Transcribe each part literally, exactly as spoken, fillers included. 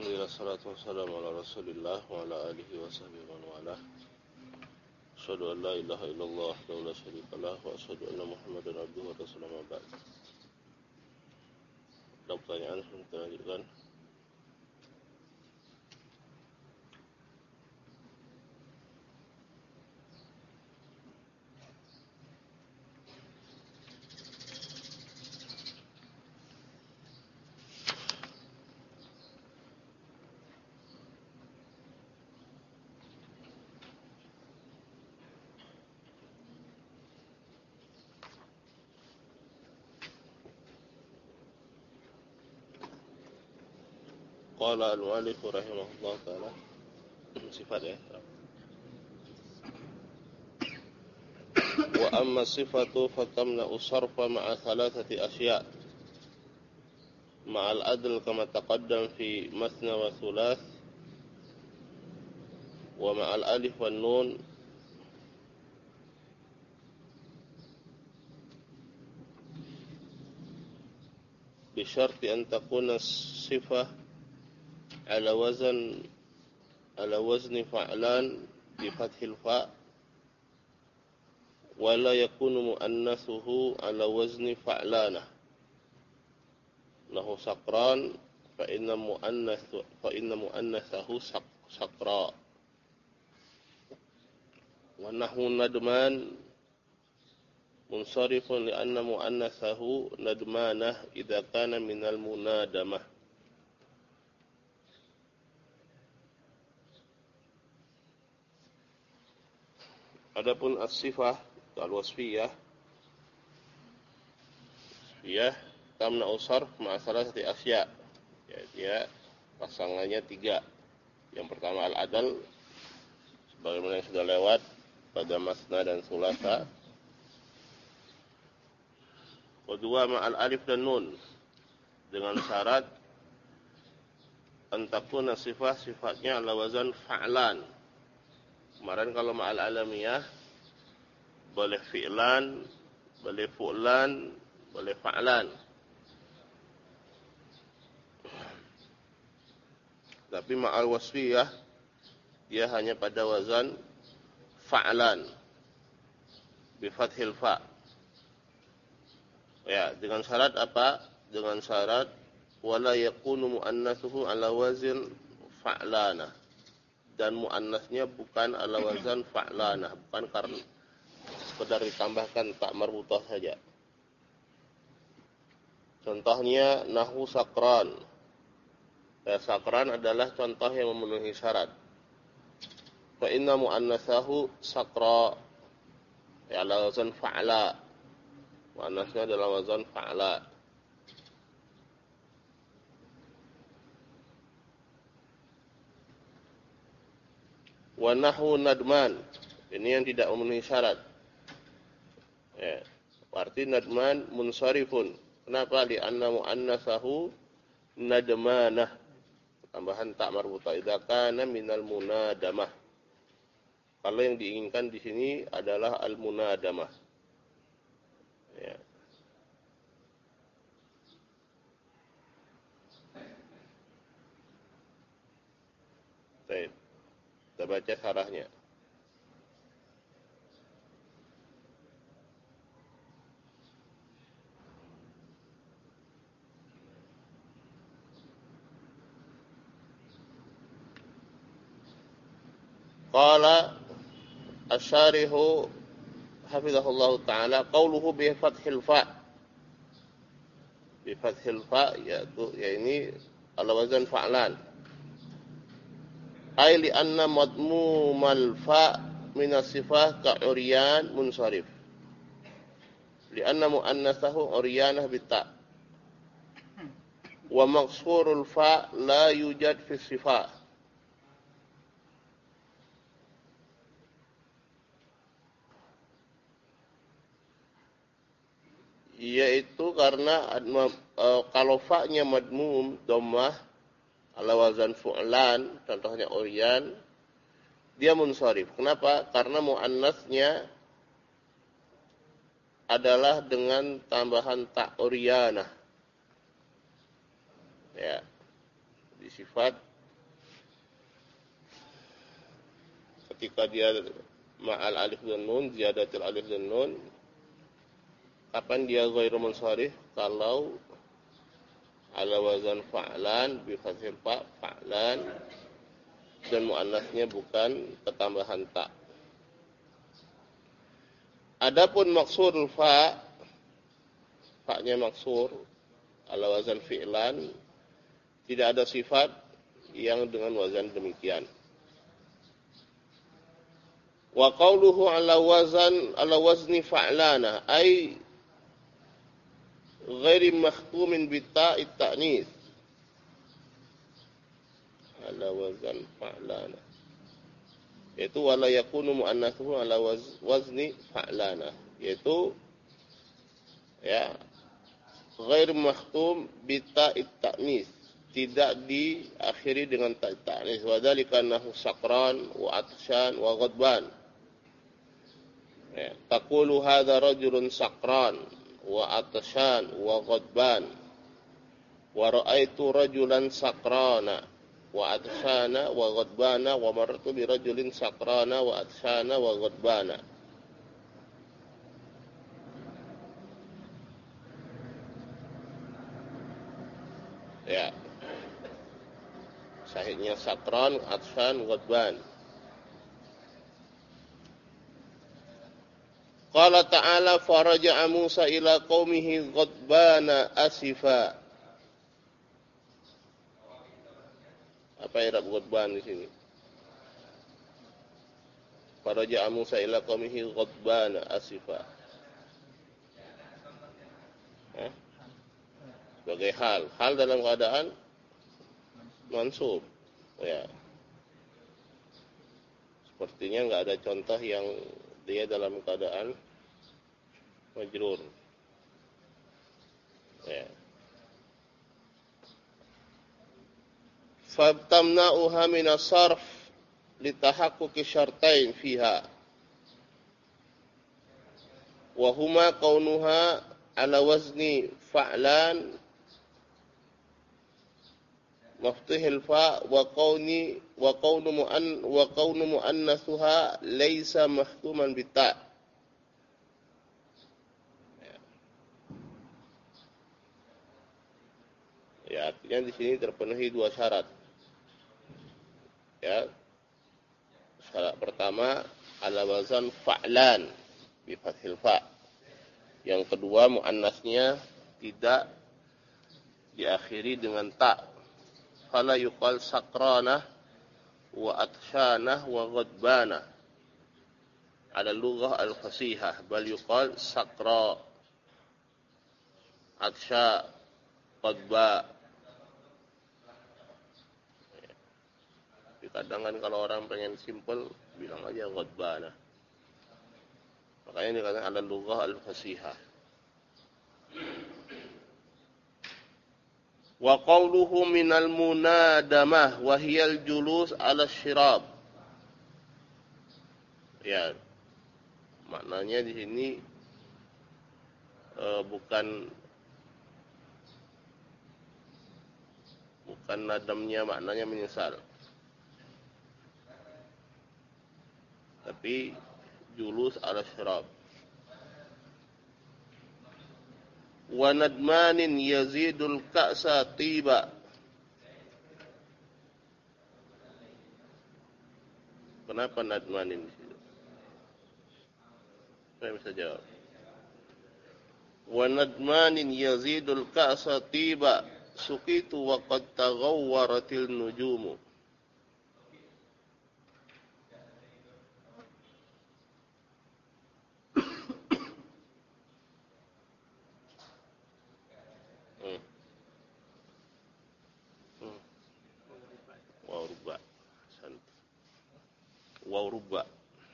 Alhamdulillah, salatu wassalamu ala rasulillah wa ala alihi wa sahbihi wa man walah. Asyhadu an la ilaha illallah wa la syarika lah wa asyhadu anna Muhammadan abduhu wa rasuluhu ma ba'd. Ada pertanyaan sebelum kita lanjutkan? Qala al-mu'allif rahimahullah ta'ala, sifat ya. Wa amma sifatu fatamna'u sarfa ma'a thalathati asya' ma'al adl kama taqaddam fi mathna wa thulath wa ma'al alif wan nun bi syarti an takuna sifah ala wazan ala wazni fa'lan bi fathil fa' wa la yakunu muannatsuhu ala wazni fa'lana lahu saqran fa inna muannath fa inna muannatsahu saqra wa nahwu nadman munsarifun li anna muannatsahu nadmanah idza kana minal munadamah. Adapun as-sifah al-wasfiyah ya tamna usar masalah sati asya, ya, dia pasangannya tiga. Yang pertama al-adal sebagaimana yang sudah lewat pada masna dan sulasa. Kedua ma'al alif dan nun dengan syarat antakuna sifah sifatnya ala wazan fa'lan. Kemarin kalau ma'al alamiyah boleh fi'lan, boleh fu'lan, boleh fa'lan. Tapi ma'al wasfiyah dia hanya pada wazan fa'lan bi fathil fa'. Ya, dengan syarat apa? Dengan syarat wala yakunu muannatsuhu ala wazin fa'lana. Dan muannasnya bukan ala wazan fa'lana, bukan karena sekedar ditambahkan tak marbutah saja. Contohnya nahwu sakran. Ya, sakran adalah contoh yang memenuhi syarat. Fa inna muannatsahu sakra, ya ala wazan fa'la. Muannasnya adalah wazan fa'la. Wa nahwu nadman, ini yang tidak memenuhi syarat. Ya, arti nadman munsharifun. Kenapa? Li anna muannatsahu nadmanah. Tambahan tak marbutah idza kana minal munadamah. Kalau yang diinginkan di sini adalah al-munadamah. Ya. Baik. Kita baca syarahnya. Qala asy-syarihu hafizahullahu ta'ala qauluhu bi fathil fa'. Bi fathil fa' yaitu ya ini ala wazan fa'lan. Ai li anna madmumal fa' min as-sifah ka uryan munsharif. Li anna muannatsahu uryanah bita. Wa maqsurul fa' la yujad fi sifah. Yaitu karena uh, kalau fa-nya madmum dhammah ala wazan fu'lan, contohnya uryan, dia munsharif. Kenapa? Karena muannasnya adalah dengan tambahan ta uryanah. Ya. Di sifat ketika dia ma'al alif dan nun, ziyadatul alif dan nun. Kapan dia ghairu munsharif? Kalau ala wazan fa'lan bi fathil fa, fa'lan, dan muannasnya bukan ketambahan ta. Adapun maksurul fa, fa-nya maksur ala wazan fi'lan, tidak ada sifat yang dengan wazan demikian. Wa qawluhu ala wazan ala wazni fa'lana ay ghairi makhtumin bi ta'it ta'nis. Ala wazan fa'lana, yaitu wala yakunu muannatsuhu ala wazni fa'lana, yaitu ya ghairi makhtum bi ta'it ta'nis, tidak diakhiri dengan ta'it ta'nis. Wa dzalika annahu saqran wa atshan wa ghadban. Ya, taqulu hadza rajulun saqran wa atshan wa ghadban wa ra'aitu rajulan saqrana wa atshana wa ghadbana wa marartu bi rajulin saqrana wa atshana wa ghadbana. Ya, sahihnya saqran, atshan, ghadban. Qala ta'ala faraja'a Musa ila qaumihi ghadbana asifa. Apa i'rab ghadban di sini? Faraja'a Musa ila qaumihi ghadbana asifa. Hah? Sebagai hal, hal dalam keadaan mansub. Ya. Sepertinya enggak ada contoh yang dia dalam keadaan majrur. Ya. Fabtamna'uha min as-sarf litahaqquqi syartain fiha. Wa huma kaunuha ala wazni fa'lan maftuhil fa wa qauni wa qaunu mu'an wa qaunu muannatsuha laisa mahtuman bita. Ya. Ya, artinya di sini terpenuhi dua syarat. Ya. Syarat pertama ala wazan fa'lan bi fathil fa. Yang kedua muannasnya tidak diakhiri dengan ta. Fala yuqal sakrana wa atshana wa ghadbana ala lughah al-fasihah, bal yuqal sakra, atsha, ghadba. Kadang kan kalau orang pengen simple bilang aja ghadbana. Makanya dikatakan ala lughah al-fasihah. Wa qawluhu minal munadamah wa hiyal julus ala syirab. Ya, maknanya di sini uh, bukan bukan nadamnya maknanya menyesal, tapi julus ala syirab. Wa nadmanin yazidul ka'sa tiba. Kenapa nadmanin di situ? Saya bisa jawab. Wa nadmanin yazidul ka'sa tiba suqitu wa qad taghawwaratil nujumu. Wa rubba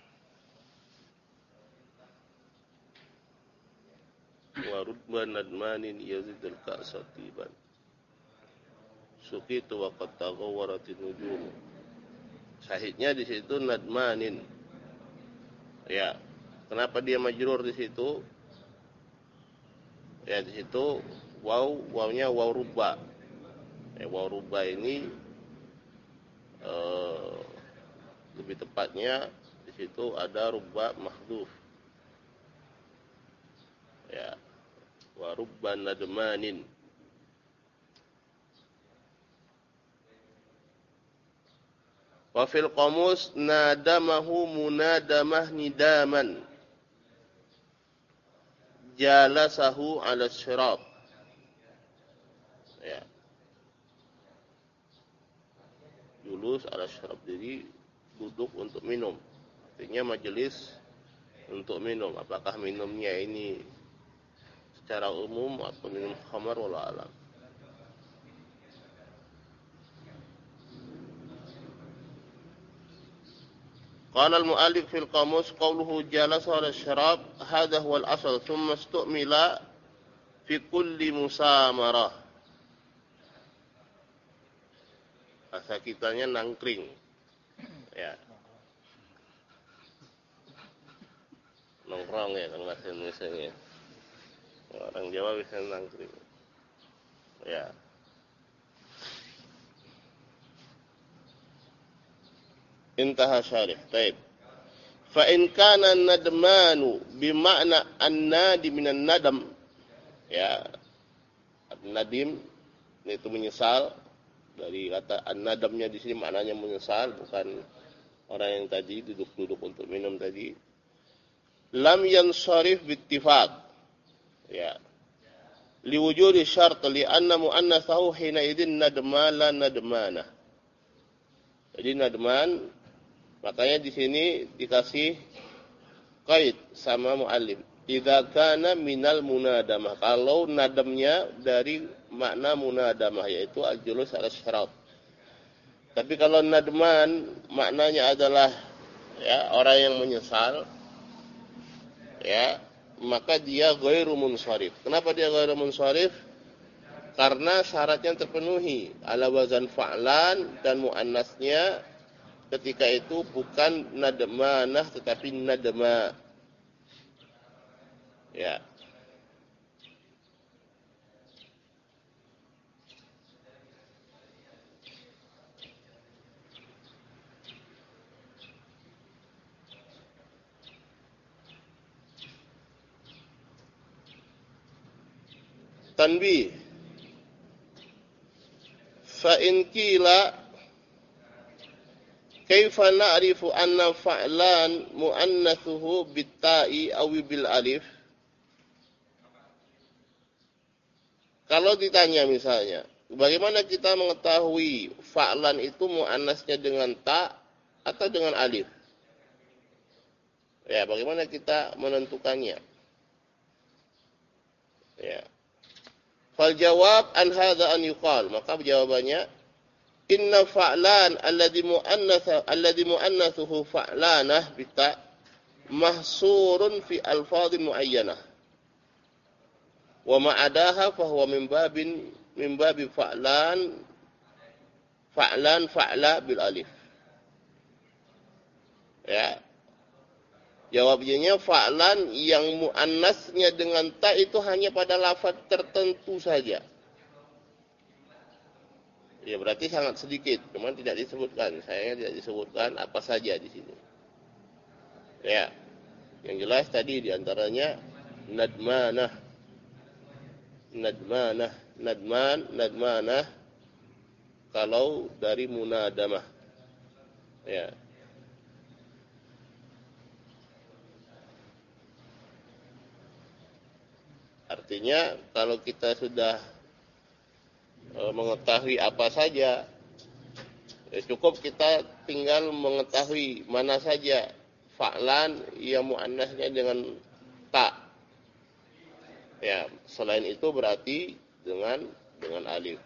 wa rubba nadmanin yazidul ka'sa tiban suqitu wa qad taghawwaratin nujum. Sahihnya di situ nadmanin. Ya, kenapa dia majrur di situ? Ya, di situ waw, wawnya waw rubba. Ya, waw rubba ini uh, Lebih tepatnya di situ ada rubba mahdhuf. Ya. Wa rubba nadmanin. Wa fil qamus nadamahu munadamah nidaman. Jalasahu 'ala syirab. Ya. Julus 'ala syirab, jadi duduk untuk minum. Artinya majelis untuk minum. Apakah minumnya ini secara umum atau minum khamar, wallahu a'lam. Qala al-mu'allif fil qamus qawluhu jalasa 'ala syarab hadha huwa al-asl thumma istu'mila fi kulli musamarah. Bahasa kitanya nangkring. Ya. Nongkrong ya kalau bahasa Indonesianya. Orang Jawa bisa nangkring. Ya. Intaha syarih. Baik. Fa in kana nadmanu bima'na an-nadi minan nadam. Ya. Nadim itu menyesal, dari kata an-nadamnya di sini maknanya menyesal, bukan orang yang tadi duduk-duduk untuk minum tadi. Lam yansharif bittifaq. Ya. Liwujudi syart li'anna mu'annatsahu hina idzin nadma la nadmana. Jadi nadman, makanya di sini dikasih qaid sama muallif. Idza kana minal munadamah. Kalau nadamnya dari makna munadamah, yaitu al-julus ala syarab. Tapi kalau nadman maknanya adalah ya orang yang menyesal, ya, maka dia ghairu munsharif. Kenapa dia ghairu munsharif? Karena syaratnya terpenuhi, ala wazan fa'lan, dan muannasnya ketika itu bukan nadmanah tetapi nadma. Ya. Tanbih. Fa in qila kaifa na'rifu anna fa'lan muannatsuhu bit-ta'i aw bil alif? Kalau ditanya misalnya, bagaimana kita mengetahui fa'lan itu muannasnya dengan ta atau dengan alif? Ya, bagaimana kita menentukannya? Ya. Fal jawab an hadza an yuqal, maka jawabannya inna fa'lan alladhi muannatha alladhi muannathuhu fa'lanah bita mahsurun fi alfadhin muayyanah wa ma'adaha fa huwa min babin min babi fa'lan fa'lan fa'la bil alif. Ya. Jawabnya fa'lan yang muannasnya dengan ta itu hanya pada lafaz tertentu saja. Ya berarti sangat sedikit, cuman tidak disebutkan. Sayangnya tidak disebutkan apa saja di sini. Ya. Yang jelas tadi diantaranya nadmanah, nadmanah, nadman, nadmanah kalau dari munadamah. Ya. Artinya kalau kita sudah e, mengetahui apa saja, ya cukup kita tinggal mengetahui mana saja fa'lan yang muannasnya dengan ta. Ya, selain itu berarti dengan dengan alif.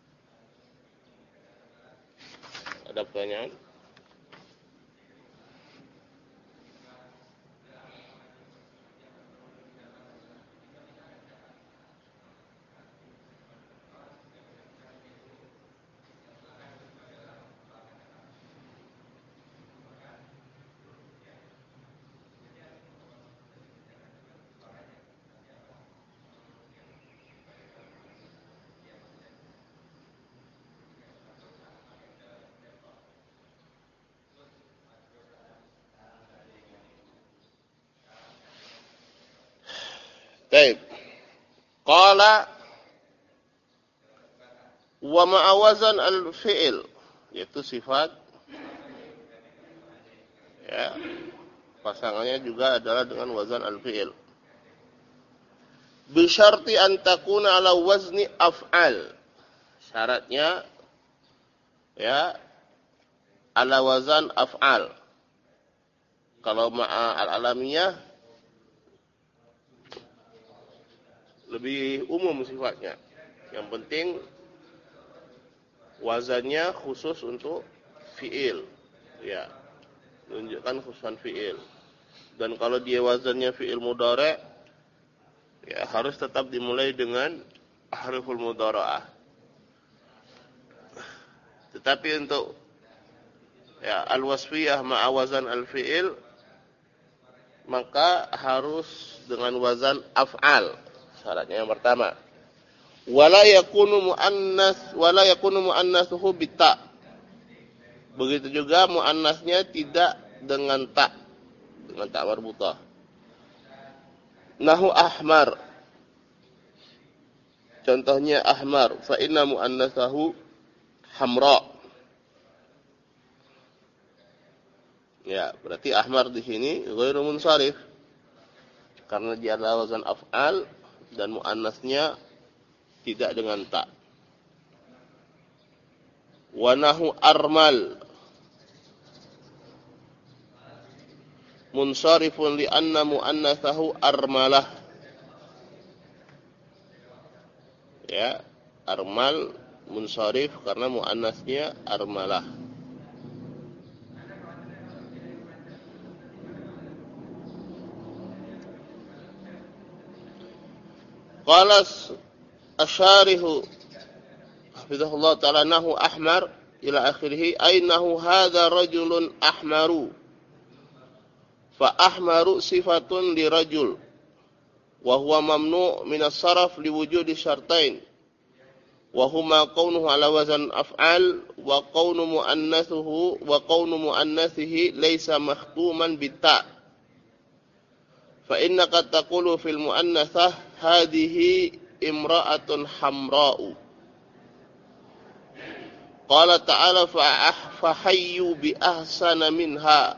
Ada pertanyaan? Baik. Qala wa ma'awazan al-fi'il, yaitu sifat, ya, pasangannya juga adalah dengan wazan al-fi'il. Bi syarti an takuna ala wazni af'al. Syaratnya, ya, ala wazan af'al. Kalau ma'a al-alamiyah lebih umum sifatnya. Yang penting wazannya khusus untuk fi'il, ya, menunjukkan khususan fi'il. Dan kalau dia wazannya fi'il mudhari', ya harus tetap dimulai dengan harful mudhara'ah. Tetapi untuk, ya, al-wasfiyah ma'a wazan al-fi'il, maka harus dengan wazan af'al. Syaratnya yang pertama, wala yakunu muannas wala yakunu muannatsuhu bita. Begitu juga muannasnya tidak dengan ta, dengan ta marbutah. Nahu ahmar. Contohnya ahmar, fa inna muannatsahu hamra. Ya, berarti ahmar di sini ghairu munsharif karena dia adalah wazan af'al dan muannasnya tidak dengan ta. Wa nahu armal munsharifun li anna muannatsahu armalah. Ya, armal munsharif karena muannasnya armalah. Qala asyarihu hafizahullah ta'ala nahu ahmar ila akhirih, ainahu hadza rajulun ahmaru. Fa ahmaru sifatun li rajul wa huwa mamnu' min as-sarf li wujudi syartain wa huma kaunuhu ala wazan af'al wa kaunu muannatsuhu wa kaunu muannathihi laysa makhtuman bita. Fa innaka taqulu fil muannatsah hadhihi imra'atun hamra'u. Qala ta'ala fa hayyu bi ahsana minha.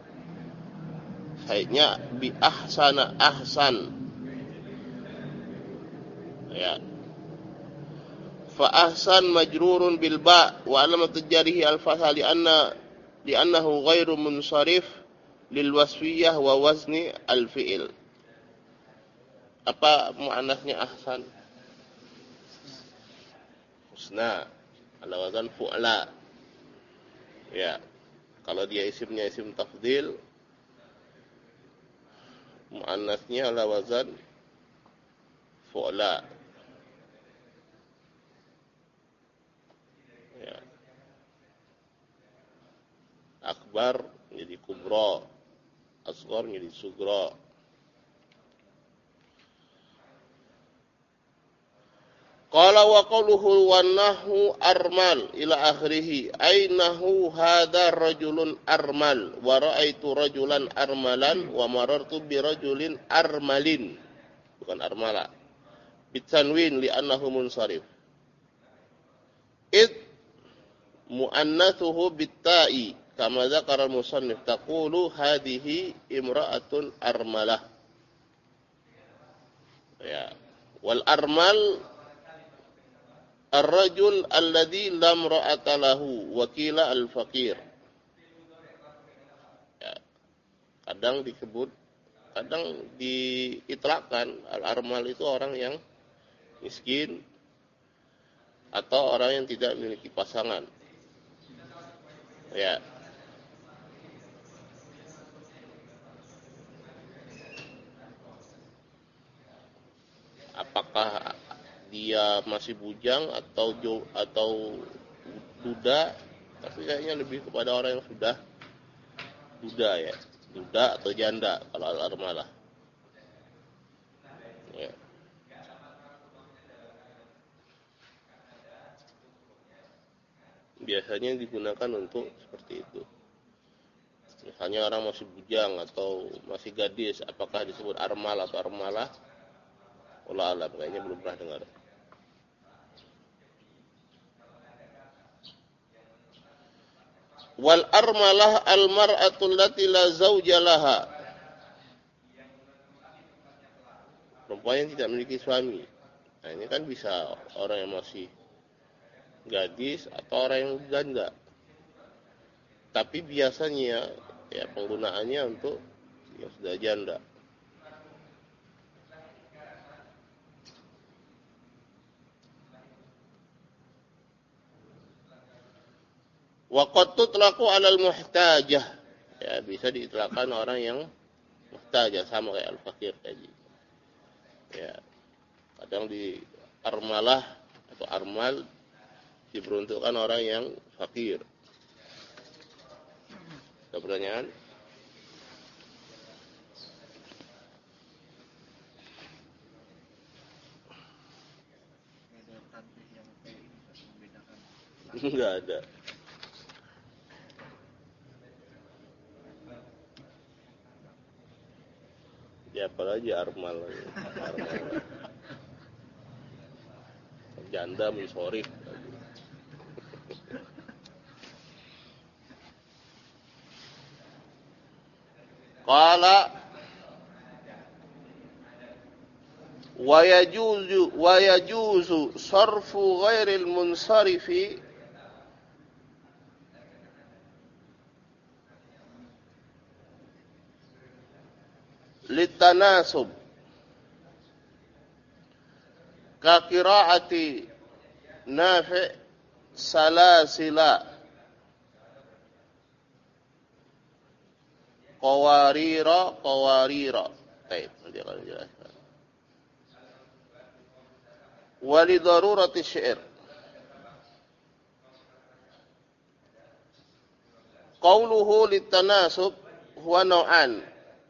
Haynya bi ahsana ahsan. Ya. Fa ahsan majrurun bil ba wa alamat jarihi al fathah li anna li annahu ghairu munsharif lil wasfiyah wa wazni al fi'il. Apa muannasnya ahsan? Husna, ala wazan fu'la. Ya. Kalau dia isimnya isim tafdhil, muannasnya ala wazan fu'la. Ya. Akbar jadi kubra, asghar jadi sugra. Qala wa qawluhu wa nahu armal ila akhirih, ainahu hadha rajulun armal wa ra'aitu rajulan armalan wa marartu bi rajulin armalin, bukan armala, bitanwin li annahu munsharif. Id muannatsuhu bitta'i kama dzakara al-musannif, taqulu hadhihi imra'atun armalah. Ya, wal armal ar-rajul alladhi lam ra'ata lahu wa qila al-faqir. Ya, kadang disebut, kadang diitlaqkan al-armal itu orang yang miskin atau orang yang tidak memiliki pasangan. Ya. Apakah dia masih bujang atau jo, atau duda? Tapi kayaknya lebih kepada orang yang sudah duda, ya, duda atau janda kalau al-armalah. Ya. Biasanya digunakan untuk seperti itu. Misalnya orang masih bujang atau masih gadis, apakah disebut armal atau armalah? Allah alam, kayaknya belum pernah dengar. Wal armalah al mar'atul lati la zawja laha. Perempuan yang tidak memiliki suami. Nah, ini kan bisa orang yang masih gadis atau orang yang janda. Tapi biasanya ya penggunaannya untuk yang sudah janda. Wa qad tutlaqu 'alal muhtajah. Ya, bisa diitlaqkan orang yang muhtajah, sama kayak al-fakir tadi. Ya. Kadang di armalah atau armal diperuntukkan orang yang fakir. Ada pertanyaan? Enggak ada. Ya apalagi armal, armal. Janda mensorif. Qala wa yajuzu wa yajuzu sarfu ghairil munsarifi litanasub ka qiraati Nafi' salasila qawarira qawarira. Baik, nanti akan dijelaskan. Wa li darurati syair. Qauluhu litanasub huwa naw'an.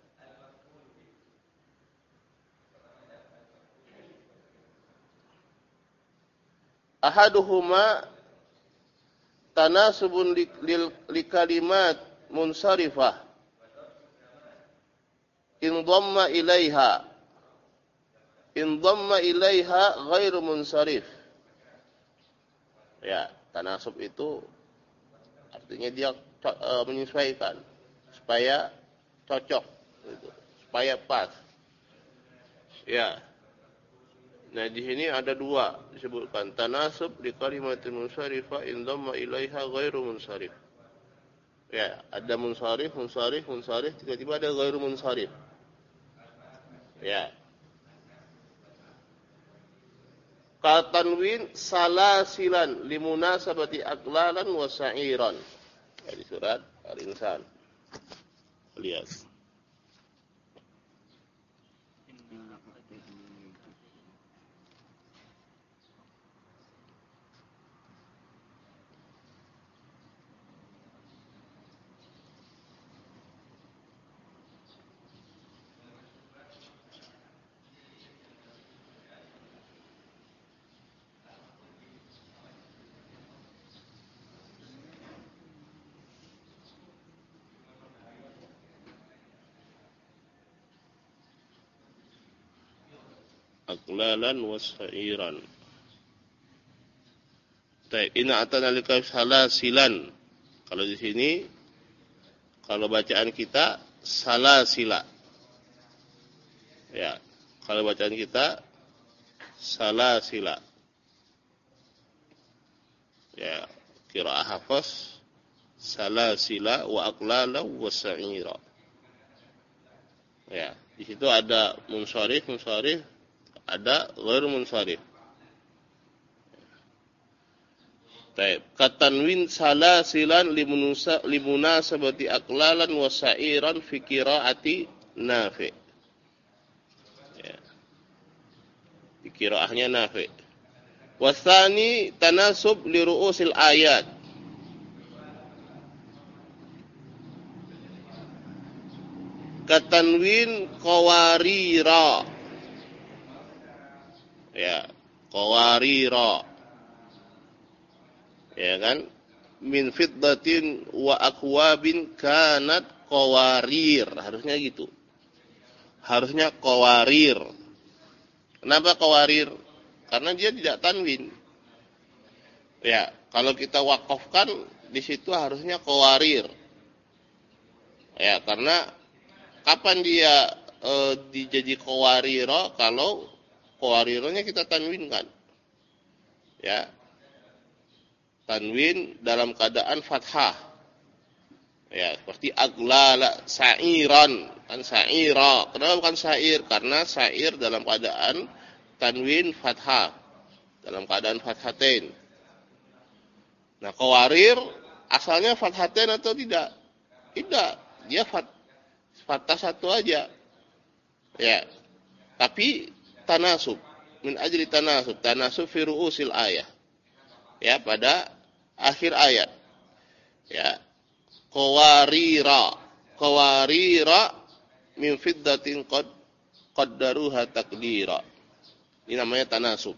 Ahaduhuma tanasubun li, li, li kalimat munsarifah in dhamma ilaiha in dhamma ilaiha ghairu munsarif. Ya, tanasub itu artinya dia e, menyesuaikan supaya cocok gitu, supaya pas. Ya. Nah, di sini ada dua disebutkan tanasub di kalimatin munsharifah in dhamma ilaiha ghairu munsharif. Ya, ada munsharif, munsharif, munsharif, tiba-tiba ada ghairu munsharif. Ya. Katanwin salasilan limunasabati aqlalan wa sa'iran. Ya, di surat Al-Insan. Lihat. Aqlalan wasairan. Baik, ini atana lika salasilan. Kalau di sini kalau bacaan kita salasila. Ya, kalau bacaan kita salasila. Ya, qiraah Hafs salasila wa aqlalan wasaira. Ya, di situ ada munsharif, munsharif, ada ghairu munsharif. Baik, katanwin salasilan limunusa limunasabati aqlalan wa sa'iran fi qiraati Nafi'. Ya. Di qiraahnya Nafi'. Wasani tanasub li ru'usil ayat. Katanwin qawarira. Ya, qawarira. Ya kan? Min fiddatin wa akwabin kanat qawarir. Harusnya gitu. Harusnya qawarir. Kenapa qawarir? Karena dia tidak tanwin. Ya, kalau kita wakafkan di situ harusnya qawarir. Ya, karena kapan dia e, dijadi qawariro kalau qawarironya kita tanwinkan. Ya. Tanwin dalam keadaan fathah. Ya, seperti aglala sa'iran, kan sa'ira. Kenapa bukan sa'ir? Karena sa'ir dalam keadaan tanwin fathah. Dalam keadaan fathatain. Nah, qawarir asalnya fathatain atau tidak? Tidak. Dia fat, fathah satu aja. Ya. Tapi tanasub. Min ajli tanasub. Tanasub fi ru'usil ayah. Ya, pada akhir ayat. Ya. Qawarira. Qawarira min fiddatin qad qaddaruha taqdira. Ini namanya tanasub.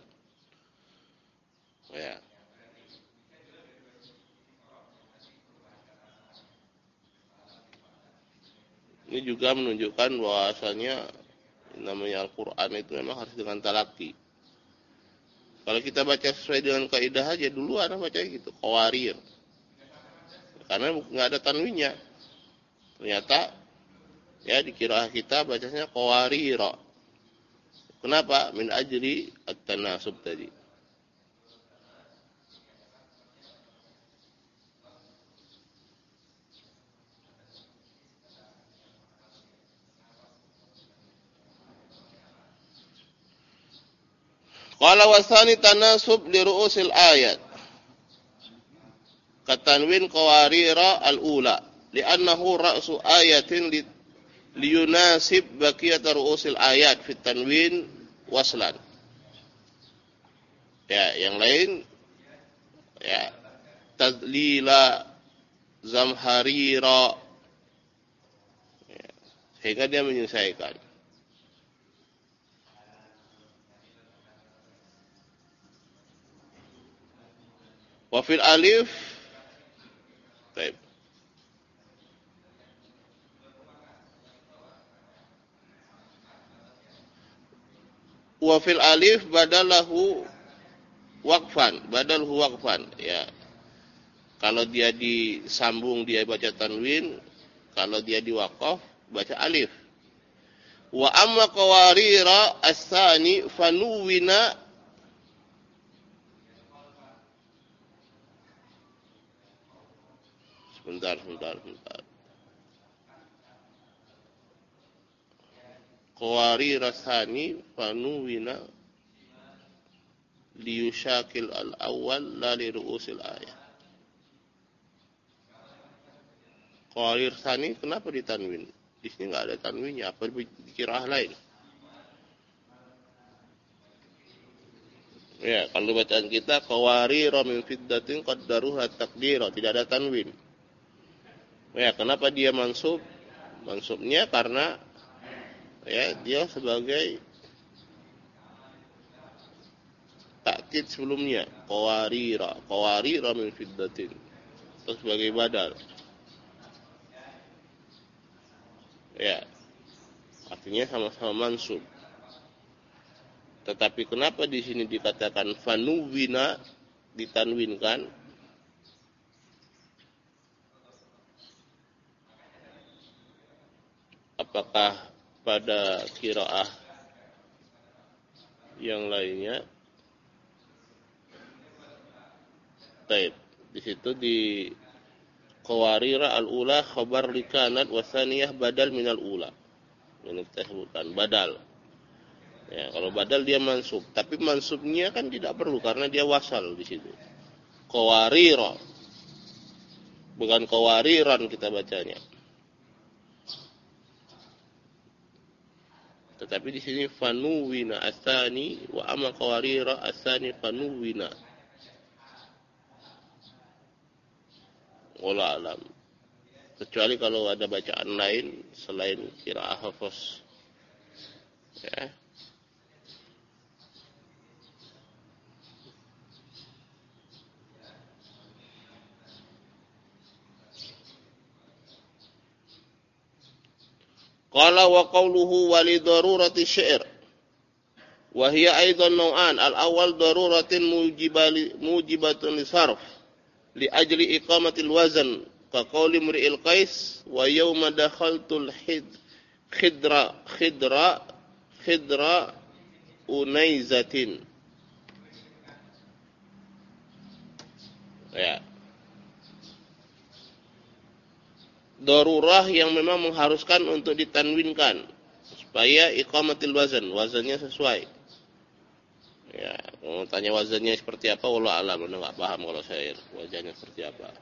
Ya. Ini juga menunjukkan bahwasanya namanya Al-Qur'an itu memang harus dengan talaki. Kalau kita baca sesuai dengan kaidah aja duluan baca gitu, qawarir. Karena nggak ada tanwinnya. Ternyata ya di qiraah kita bacanya qawarira. Kenapa? Min ajli at-tanasub tadi. Qala wasani tanasub li ru'usil ayat. Katanwin qawarira al-ula li'annahu ra'su ayatin li liyunasib baqiyat ru'usil ayat fit tanwin waslan. Ya, yang lain ya tadlila zamharira ya, sehingga dia menyelesaikan. Wa fil alif baik. Wa fil alif badalahu waqfan, badalhu waqfan ya. Kalau dia disambung dia baca tanwin, kalau dia diwaqaf baca alif. Wa amma qawarira as-sani fanuwina Sebentar, sebentar, sebentar. Qawari rasani fanuwina liyushakil al-awwal la li ru'usil ayat. Qawari rasani kenapa ditanwin? Di sini enggak ada tanwinnya, apa di qiraah lain? Ya, kalau bacaan kita qawari min fiddatin qaddaruha taqdira, tidak ada tanwin. Ya, kenapa dia mansub? Mansubnya karena ya dia sebagai takkid sebelumnya, qawarira, qawarira min fiddatin. Terus sebagai badal. Ya. Artinya sama-sama mansub. Tetapi kenapa di sini dikatakan fanuwina, ditanwinkan? Apakah pada qiraah yang lainnya? Baik, di situ di qawarira al-ula khabar likanat wasaniyah badal minal ula. Ini kita sebutkan badal. Ya, kalau badal dia mansub, tapi mansubnya kan tidak perlu karena dia wasal di situ. Qawarira. Bukan qawariran kita bacanya. Tetapi di sini fanuwina asani wa amma qawarira asani fanuwina. Wallahu alam. Kecuali kalau ada bacaan lain selain qiraah hafaz. Ya. Qala wa qawluhu wa li darurati syair Wahia aidan nau'an. Al-awwal daruratin mujibali mujibatun lisarf li ajli iqamatil wazan ka qauli mri'il qais wa yawma dakhaltul hid khidra khidra khidra unaizatin. Ya. Darurah yang memang mengharuskan untuk ditanwinkan supaya iqamatil wazan, wazannya sesuai. Ya, mau tanya wazannya seperti apa, wallahu a'lam, enggak paham kalau saya wazannya seperti apa.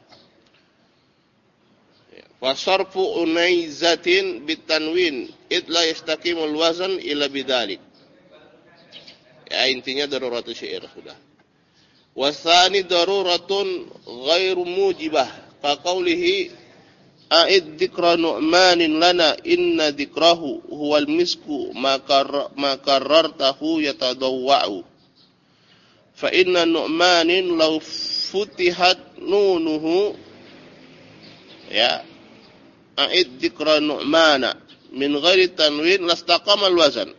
Ya. Wasarfu unaizatin bitanwin id la yastaqimul wazan illa bidzalik. Ya, intinya daruratul syair sudah. Wasani daruratun ghairu mujibah ka qaulihi a'id dzikra nu'manin lana inna dzikrahu huwal misku ma karrartahu yatadawwa'u fa inna nu'manin law futihat nunuhu ya a'id dzikra nu'mana min ghairi tanwin lastaqama al-wazan.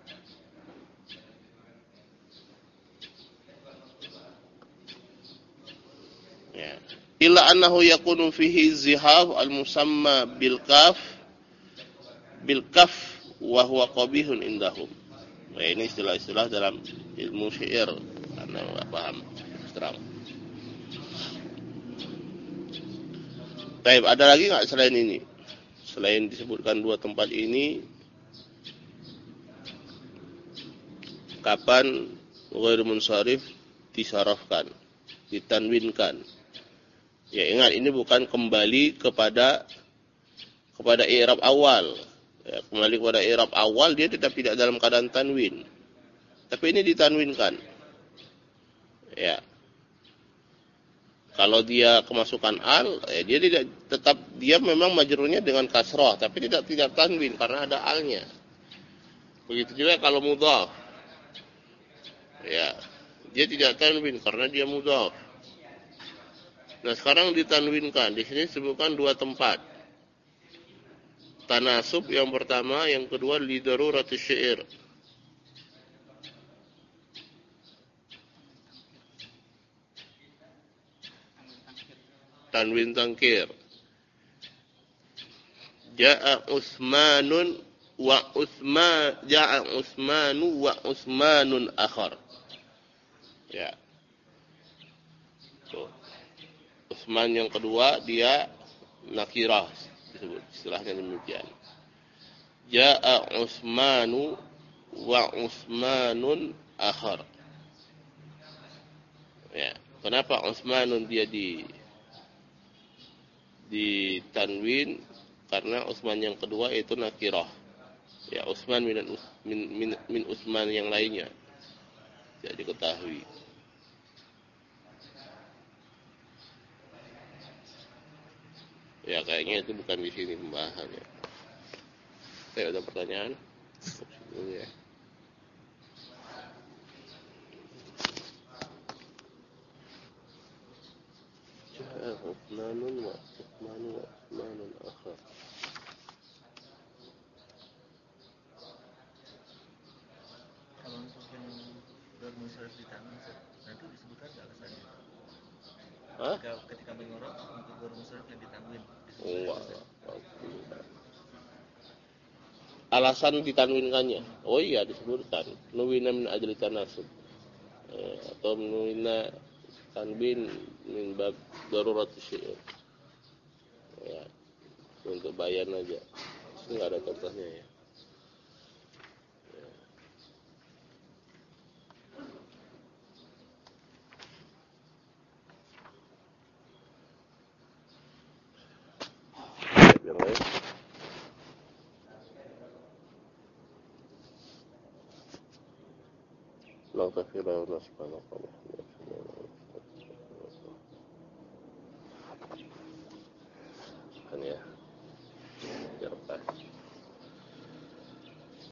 Ya. Illa annahu yakunu fihi zihaf al-musamma bil kaf bil kaf wa huwa qabihun indahum. Nah, ini istilah-istilah dalam ilmu syair karena enggak paham terang. Baik, ada lagi enggak selain ini? Selain disebutkan dua tempat ini, kapan ghairu munsharif disarafkan, ditanwinkan? Ya, ingat ini bukan kembali kepada kepada i'rab awal. Ya, kembali kepada i'rab awal dia tetap tidak dalam keadaan tanwin. Tapi ini ditanwinkan. Ya. Kalau dia kemasukan al, ya dia tidak tetap dia memang majrurnya dengan kasrah, tapi tidak tidak tanwin karena ada alnya. Begitu juga kalau mudhaf. Ya. Dia tidak tanwin karena dia mudhaf. Nah, sekarang ditanwinkan. Di sini disebutkan dua tempat. Tanasub yang pertama, yang kedua li daruratus syair. Tanwin tangkir. Ja'a Utsmanun wa Utsman ja'a Utsmanu wa Utsmanun akhar. Ya. Tuh. Utsman yang kedua dia nakirah disebut istilahnya demikian. Ja'a Utsmanu wa Utsmanun akhar. Ya, kenapa Utsmanun dia di di tanwin? Karena Utsman yang kedua itu nakirah. Ya, Utsman min min min, min Utsman yang lainnya. Tidak diketahui. Ya, kayaknya itu bukan di sini pembahasannya. Saya ada pertanyaan? Dulu ya. Ja'a Utsmanun wa Utsmanu wa Utsmanun akhar. Kalau untuk yang bermunsharif di tanwin nanti disebutkan enggak alasannya? Hah? Ketika, ketika mengorok untuk bermunsharif yang ditanwin. Oh, alasan ditanwinkannya. Oh iya disebutkan. Nuwina min ajli tanasub. Eh, atau nuwina tanwin min bab daruratus syair. Ya. Untuk bayan aja. Ini enggak ada contohnya ya. Yang lain. La tafila wa nasbana.